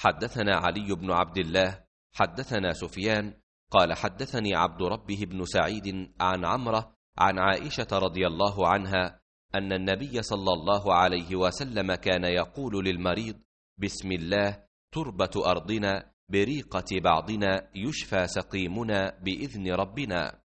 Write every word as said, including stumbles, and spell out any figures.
حدثنا علي بن عبد الله حدثنا سفيان قال حدثني عبد ربه بن سعيد عن عمرة عن عائشة رضي الله عنها أن النبي صلى الله عليه وسلم كان يقول للمريض: بسم الله تربة أرضنا بريقة بعضنا يشفى سقيمنا بإذن ربنا.